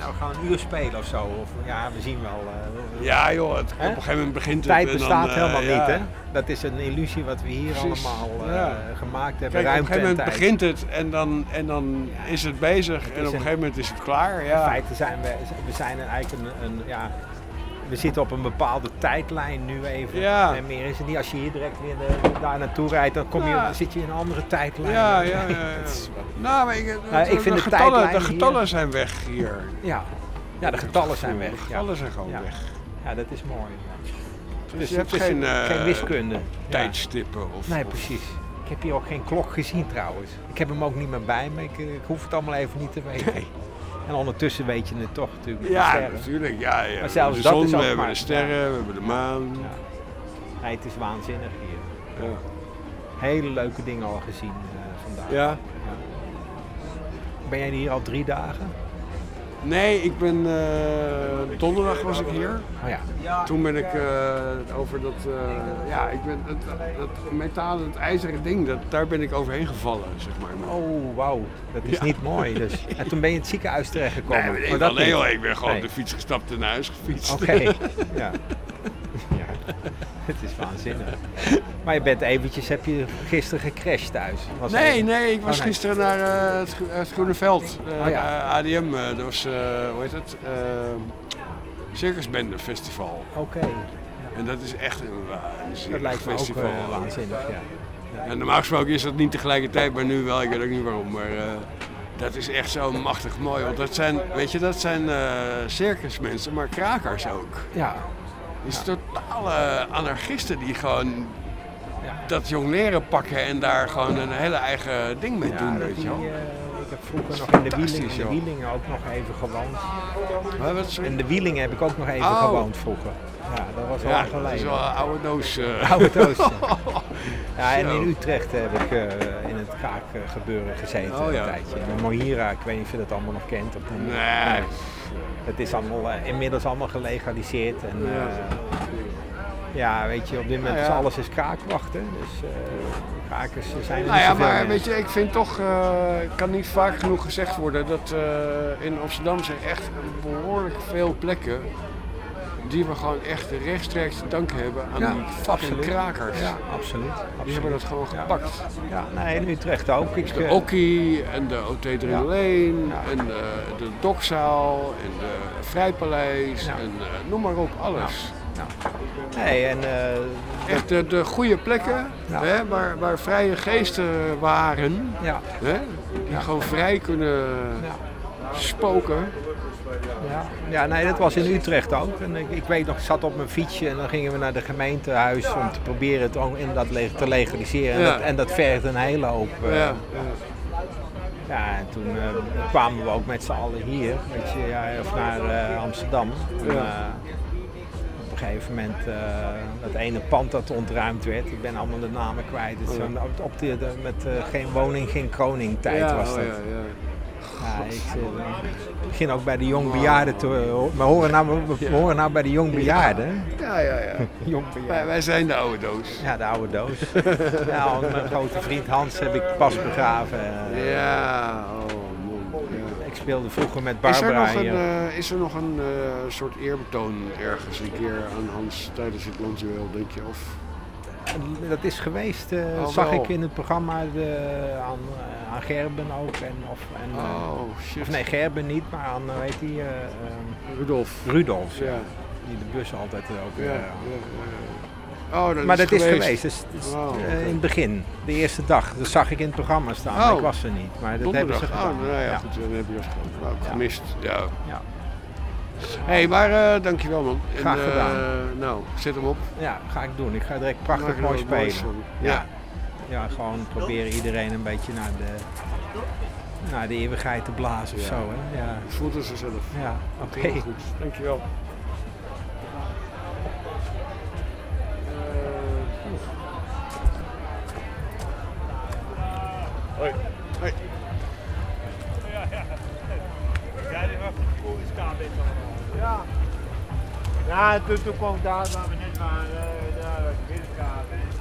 nou gaan een uur spelen of zo. Of ja, we zien wel. Ja joh, op een gegeven moment begint het. Tijd bestaat helemaal niet, hè? Dat is een illusie wat we hier allemaal gemaakt hebben. Kijk, ruimte op een gegeven moment en tijd. begint het en dan is het bezig en op een gegeven moment is het klaar. Ja. In feite zijn we zijn eigenlijk we zitten op een bepaalde tijdlijn nu even. Ja. En meer is het niet. Als je hier direct weer daar naartoe rijdt, dan zit je in een andere tijdlijn. Ja. Nou, maar ik vind de getallen zijn weg hier. Ja, de getallen zijn weg. De getallen zijn gewoon weg. Ja, dat is mooi. Dus je hebt geen wiskunde. Tijdstippen of... Nee, precies. Ik heb hier ook geen klok gezien trouwens. Ik heb hem ook niet meer bij me. Ik hoef het allemaal even niet te weten. Nee. En ondertussen weet je het toch natuurlijk. Ja, natuurlijk. Ja. Maar zelfs de dat zon, is ook we hebben maar, de sterren, we hebben de maan. Ja. Nee, het is waanzinnig hier. Ja. Hele leuke dingen al gezien vandaag. Ja. Ben jij hier al 3 dagen? Nee, ik ben donderdag was ik hier. Oh ja. Toen ben ik over dat, ik ben het metalen, het ijzeren ding, daar ben ik overheen gevallen, zeg maar. Oh, wauw. Dat is niet mooi. Dus. En toen ben je in het ziekenhuis terechtgekomen. Nee, ik ben gewoon op de fiets gestapt en naar huis gefietst. Oké. Ja. Het is waanzinnig. Maar je bent heb je gisteren gecrashed thuis? Nee, ik was gisteren naar het Groene Veld. ADM, dat was, hoe heet het? Circusbende Festival. Oké. En dat is echt een waanzinnig festival. Dat lijkt me ook waanzinnig, ja. En normaal gesproken is dat niet tegelijkertijd, maar nu wel. Ik weet ook niet waarom, maar dat is echt zo machtig mooi. Want dat zijn circusmensen, maar krakers ook. Ja. Het is totale anarchisten die gewoon dat jongleren pakken en daar gewoon een hele eigen ding mee doen, weet je wel. Ik heb vroeger nog in de Wielingen ook nog even gewoond. In de Wielingen heb ik ook nog even gewoond vroeger. Ja, dat was lang geleden. Dat is wel een oude doos. Oude doos. Ja, en in Utrecht heb ik in het kraakgebeuren gezeten een tijdje. In de Mohira, ik weet niet of je dat allemaal nog kent. Of nee. Het is allemaal, inmiddels allemaal gelegaliseerd. En, weet je, op dit moment is alles kraakwacht. Dus krakers zijn er niet zoveel maar meer. weet je, ik vind toch, kan niet vaak genoeg gezegd worden dat in Amsterdam zijn echt behoorlijk veel plekken die we gewoon echt rechtstreeks te danken hebben aan die fucking krakers. Ja, absoluut. Die hebben dat gewoon gepakt. Ja, nee, in Utrecht ook. De Okkie en de OT 301 en de Dokzaal en de Vrijpaleis en noem maar op, alles. Nee, en, echt de goede plekken hè, waar vrije geesten waren, hè, die gewoon vrij kunnen spoken. Ja, nee, dat was in Utrecht ook. En ik weet nog, ik zat op mijn fietsje en dan gingen we naar de gemeentehuis om te proberen het inderdaad te legaliseren. En dat vergt een hele hoop. En toen kwamen we ook met z'n allen hier, of naar Amsterdam. En, op een gegeven moment dat ene pand dat ontruimd werd, ik ben allemaal de namen kwijt. Met geen woning, geen koning tijd was dat. Ik begin ook bij de jongbejaarden we horen nou bij de jongbejaarden. Ja. Wij zijn de oude doos. Ja, de oude doos. Mijn grote vriend Hans heb ik pas begraven. Ik speelde vroeger met Barbara. Is er nog een soort eerbetoon ergens een keer aan Hans tijdens het landjuweel, denk je? Of? Dat is geweest, zag ik in het programma aan Gerben ook. Of nee, Gerben niet, maar aan, weet die... Rudolf, ja. Die de bus altijd ook... maar dat is geweest. Dus, in het begin, de eerste dag, dat zag ik in het programma staan. Maar ik was er niet, maar dat hebben ze gedaan. Goed, dan heb je dat gemist. Ja. Hé, maar dankjewel man. Graag gedaan. Zet hem op. Ja, ga ik doen. Ik ga direct prachtig mooi spelen. Ja, gewoon proberen iedereen een beetje naar de eeuwigheid te blazen of zo. Hè? Ja. Voelt het zichzelf. Ja, oké. Goed, dankjewel. Hoi. Hoi. Ja, toen kwam ik daar waar we net waren, de binnenkamer.